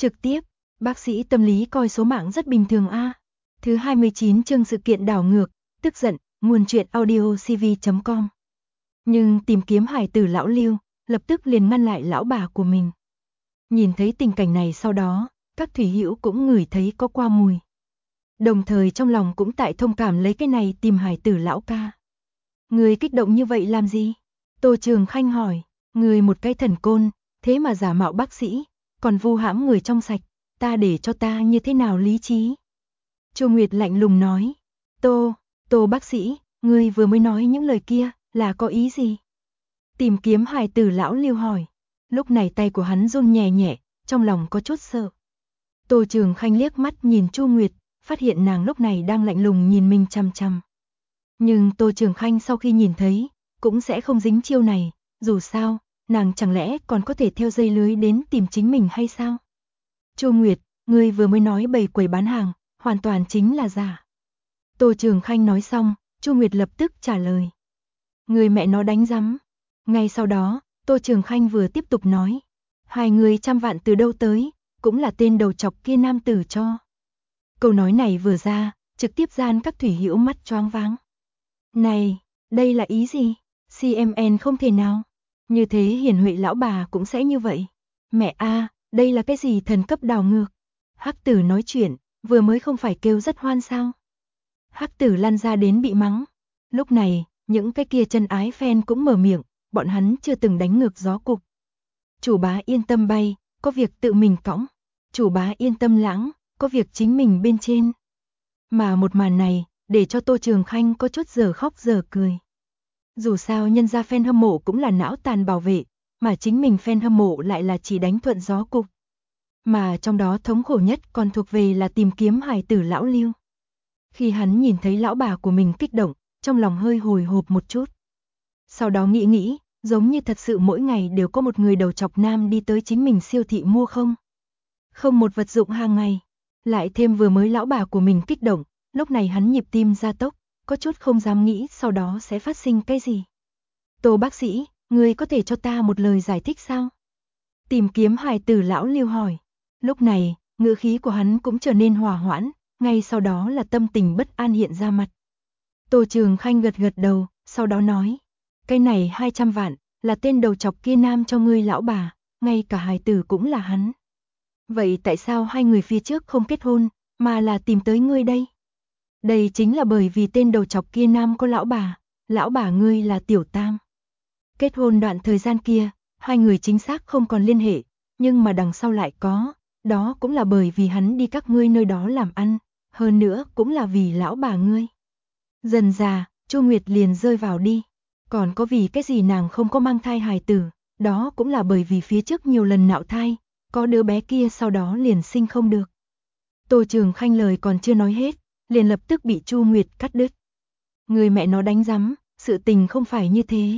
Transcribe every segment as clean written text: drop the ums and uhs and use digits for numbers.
Trực tiếp, bác sĩ tâm lý coi số mạng rất bình thường a. Thứ 29 chương sự kiện đảo ngược, tức giận, nguồn truyện audio cv.com. Nhưng tìm kiếm hải tử lão Lưu, lập tức liền ngăn lại lão bà của mình. Nhìn thấy tình cảnh này sau đó, các thủy hữu cũng ngửi thấy có qua mùi. Đồng thời trong lòng cũng tại thông cảm lấy cái này tìm hải tử lão ca. Người kích động như vậy làm gì? Tô Trường Khanh hỏi, người một cái thần côn, thế mà giả mạo bác sĩ, còn vu hãm người trong sạch, ta để cho ta như thế nào lý trí? Chu Nguyệt lạnh lùng nói, Tô bác sĩ, ngươi vừa mới nói những lời kia, là có ý gì? Tìm kiếm hài tử lão Lưu hỏi, lúc này tay của hắn run nhẹ nhẹ, trong lòng có chút sợ. Tô Trường Khanh liếc mắt nhìn Chu Nguyệt, phát hiện nàng lúc này đang lạnh lùng nhìn mình chằm chằm. Nhưng Tô Trường Khanh sau khi nhìn thấy, cũng sẽ không dính chiêu này, dù sao, nàng chẳng lẽ còn có thể theo dây lưới đến tìm chính mình hay sao? Chu Nguyệt, ngươi vừa mới nói bày quầy bán hàng, hoàn toàn chính là giả. Tô Trường Khanh nói xong, Chu Nguyệt lập tức trả lời. Người mẹ nó đánh rắm. Ngay sau đó, Tô Trường Khanh vừa tiếp tục nói. 200 vạn từ đâu tới, cũng là tên đầu chọc kia nam tử cho. Câu nói này vừa ra, trực tiếp gian các thủy hữu mắt choáng váng. Này, đây là ý gì? CMN không thể nào. Như thế hiển huệ lão bà cũng sẽ như vậy. Mẹ a, đây là cái gì thần cấp đảo ngược? Hắc tử nói chuyện, vừa mới không phải kêu rất hoan sao? Hắc tử lăn ra đến bị mắng. Lúc này, những cái kia chân ái fan cũng mở miệng, bọn hắn chưa từng đánh ngược gió cục. Chủ bá yên tâm bay, có việc tự mình cõng. Chủ bá yên tâm lãng, có việc chính mình bên trên. Mà một màn này, để cho Tô Trường Khanh có chút giờ khóc giờ cười. Dù sao nhân gia fan hâm mộ cũng là não tàn bảo vệ, mà chính mình fan hâm mộ lại là chỉ đánh thuận gió cục. Mà trong đó thống khổ nhất còn thuộc về là tìm kiếm hài tử lão Lưu. Khi hắn nhìn thấy lão bà của mình kích động, trong lòng hơi hồi hộp một chút. Sau đó nghĩ, giống như thật sự mỗi ngày đều có một người đầu chọc nam đi tới chính mình siêu thị mua không? Không một vật dụng hàng ngày. Lại thêm vừa mới lão bà của mình kích động, lúc này hắn nhịp tim gia tốc, có chút không dám nghĩ sau đó sẽ phát sinh cái gì. Tô bác sĩ, ngươi có thể cho ta một lời giải thích sao? Tìm kiếm hài tử lão Lưu hỏi. Lúc này, ngữ khí của hắn cũng trở nên hòa hoãn, ngay sau đó là tâm tình bất an hiện ra mặt. Tô Trường Khanh gật gật đầu, sau đó nói. Cái này 200 vạn, là tên đầu chọc kia nam cho ngươi lão bà, ngay cả hài tử cũng là hắn. Vậy tại sao hai người phía trước không kết hôn, mà là tìm tới ngươi đây? Đây chính là bởi vì tên đầu chọc kia nam có lão bà ngươi là Tiểu Tam. Kết hôn đoạn thời gian kia, hai người chính xác không còn liên hệ, nhưng mà đằng sau lại có, đó cũng là bởi vì hắn đi các ngươi nơi đó làm ăn, hơn nữa cũng là vì lão bà ngươi. Dần già, Chu Nguyệt liền rơi vào đi, còn có vì cái gì nàng không có mang thai hài tử, đó cũng là bởi vì phía trước nhiều lần nạo thai, có đứa bé kia sau đó liền sinh không được. Tô Trường Khanh lời còn chưa nói hết, liền lập tức bị Chu Nguyệt cắt đứt. Người mẹ nó đánh rắm, sự tình không phải như thế.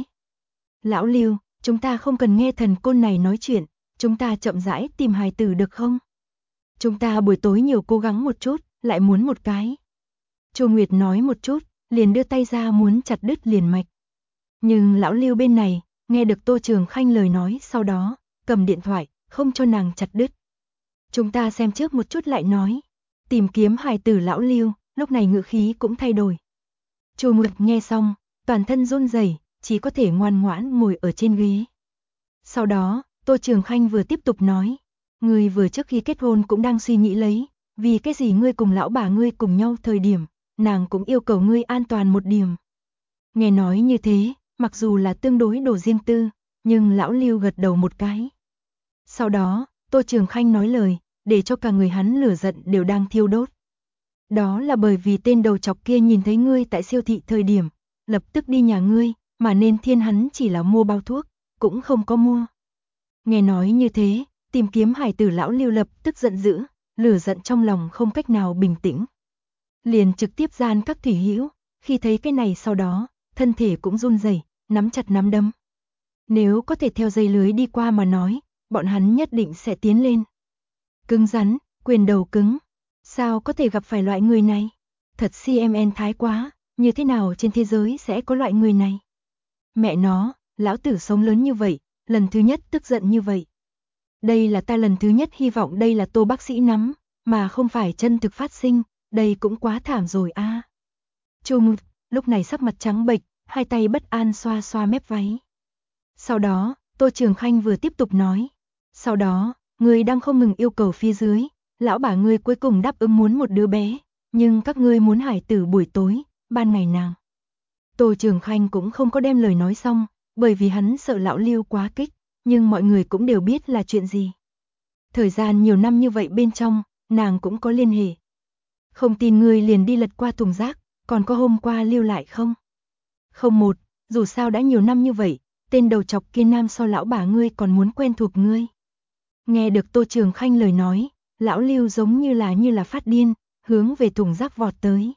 Lão Lưu, chúng ta không cần nghe thần côn này nói chuyện, chúng ta chậm rãi tìm hài tử được không? Chúng ta buổi tối nhiều cố gắng một chút, lại muốn một cái. Chu Nguyệt nói một chút, liền đưa tay ra muốn chặt đứt liền mạch. Nhưng lão Lưu bên này, nghe được Tô Trường Khanh lời nói sau đó, cầm điện thoại, không cho nàng chặt đứt. Chúng ta xem trước một chút lại nói. Tìm kiếm hài tử lão Lưu, lúc này ngữ khí cũng thay đổi. Chu Nguyệt nghe xong, toàn thân run rẩy, chỉ có thể ngoan ngoãn ngồi ở trên ghế. Sau đó, Tô Trường Khanh vừa tiếp tục nói, ngươi vừa trước khi kết hôn cũng đang suy nghĩ lấy, vì cái gì ngươi cùng lão bà ngươi cùng nhau thời điểm, nàng cũng yêu cầu ngươi an toàn một điểm. Nghe nói như thế, mặc dù là tương đối đồ riêng tư, nhưng lão Lưu gật đầu một cái. Sau đó, Tô Trường Khanh nói lời, để cho cả người hắn lửa giận đều đang thiêu đốt. Đó là bởi vì tên đầu chọc kia nhìn thấy ngươi tại siêu thị thời điểm, lập tức đi nhà ngươi, mà nên thiên hắn chỉ là mua bao thuốc, cũng không có mua. Nghe nói như thế, tìm kiếm hài tử lão Lưu lập tức giận dữ, lửa giận trong lòng không cách nào bình tĩnh. Liền trực tiếp gian các thủy hữu, khi thấy cái này sau đó, thân thể cũng run rẩy, nắm chặt nắm đấm. Nếu có thể theo dây lưới đi qua mà nói, bọn hắn nhất định sẽ tiến lên. Cứng rắn, quyền đầu cứng. Sao có thể gặp phải loại người này? Thật CMN thái quá, như thế nào trên thế giới sẽ có loại người này? Mẹ nó, lão tử sống lớn như vậy, lần thứ nhất tức giận như vậy. Đây là ta lần thứ nhất hy vọng đây là Tô bác sĩ nắm, mà không phải chân thực phát sinh, đây cũng quá thảm rồi a. Chu Nguyệt lúc này sắc mặt trắng bệch, hai tay bất an xoa xoa mép váy. Sau đó, Tô Trường Khanh vừa tiếp tục nói. Sau đó, ngươi đang không ngừng yêu cầu phía dưới, lão bà ngươi cuối cùng đáp ứng muốn một đứa bé, nhưng các ngươi muốn hải tử buổi tối, ban ngày nào. Tô Trường Khanh cũng không có đem lời nói xong, bởi vì hắn sợ lão Lưu quá kích, nhưng mọi người cũng đều biết là chuyện gì. Thời gian nhiều năm như vậy bên trong, nàng cũng có liên hệ. Không tin ngươi liền đi lật qua thùng rác, còn có hôm qua lưu lại không? Không một, dù sao đã nhiều năm như vậy, tên đầu chọc kia nam so lão bà ngươi còn muốn quen thuộc ngươi. Nghe được Tô Trường Khanh lời nói, lão Lưu giống như là phát điên, hướng về thùng rác vọt tới.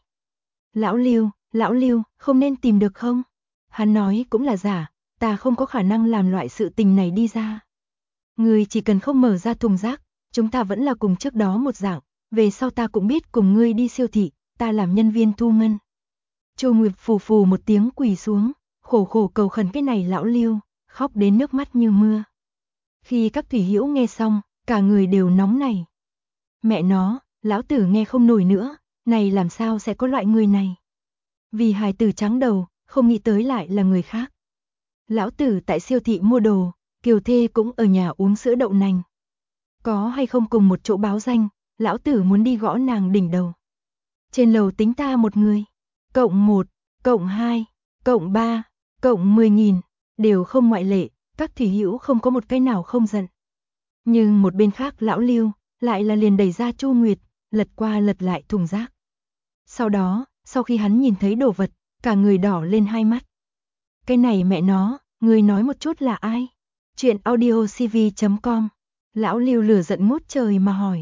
Lão Lưu, không nên tìm được không? Hắn nói cũng là giả, ta không có khả năng làm loại sự tình này đi ra. Ngươi chỉ cần không mở ra thùng rác, chúng ta vẫn là cùng trước đó một dạng, về sau ta cũng biết cùng ngươi đi siêu thị, ta làm nhân viên thu ngân. Chu Nguyệt phù phù một tiếng quỳ xuống, khổ khổ cầu khẩn cái này lão Lưu, khóc đến nước mắt như mưa. Khi các thủy hữu nghe xong, cả người đều nóng này. Mẹ nó, lão tử nghe không nổi nữa, này làm sao sẽ có loại người này. Vì hài tử trắng đầu, không nghĩ tới lại là người khác. Lão tử tại siêu thị mua đồ, Kiều Thê cũng ở nhà uống sữa đậu nành. Có hay không cùng một chỗ báo danh, lão tử muốn đi gõ nàng đỉnh đầu. Trên lầu tính ta một người, cộng 1, cộng 2, cộng 3, cộng 10.000, đều không ngoại lệ, các thủy hữu không có một cái nào không giận. Nhưng một bên khác lão Lưu, lại là liền đẩy ra Chu Nguyệt, lật qua lật lại thùng rác. Sau đó, sau khi hắn nhìn thấy đồ vật, cả người đỏ lên hai mắt. Cái này mẹ nó, người nói một chút là ai? Chuyện audiocv.com. Lão Lưu lửa giận ngút trời mà hỏi.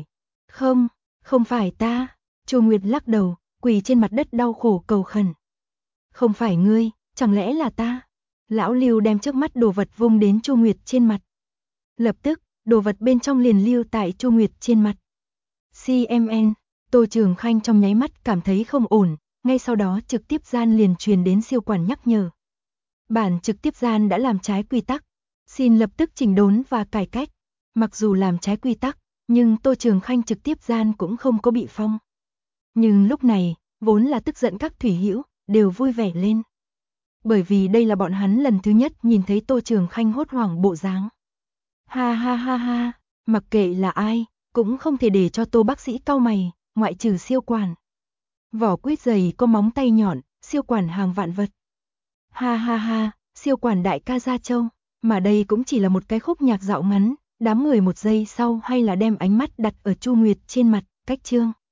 Không phải ta. Chu Nguyệt lắc đầu, quỳ trên mặt đất đau khổ cầu khẩn. Không phải ngươi, chẳng lẽ là ta? Lão Lưu đem trước mắt đồ vật vung đến Chu Nguyệt trên mặt. Lập tức, đồ vật bên trong liền lưu tại Chu Nguyệt trên mặt. CMN, Tô Trường Khanh trong nháy mắt cảm thấy không ổn, ngay sau đó trực tiếp gian liền truyền đến siêu quản nhắc nhở. Bản trực tiếp gian đã làm trái quy tắc, xin lập tức chỉnh đốn và cải cách. Mặc dù làm trái quy tắc, nhưng Tô Trường Khanh trực tiếp gian cũng không có bị phong. Nhưng lúc này, vốn là tức giận các thủy hữu, đều vui vẻ lên. Bởi vì đây là bọn hắn lần thứ nhất nhìn thấy Tô Trường Khanh hốt hoảng bộ dáng. Ha ha ha ha, mặc kệ là ai, cũng không thể để cho Tô bác sĩ cau mày, ngoại trừ siêu quản. Vỏ quýt dày có móng tay nhọn, siêu quản hàng vạn vật. Ha ha ha, siêu quản đại ca Gia Châu, mà đây cũng chỉ là một cái khúc nhạc dạo ngắn, đám người một giây sau hay là đem ánh mắt đặt ở Chu Nguyệt trên mặt, cách chương.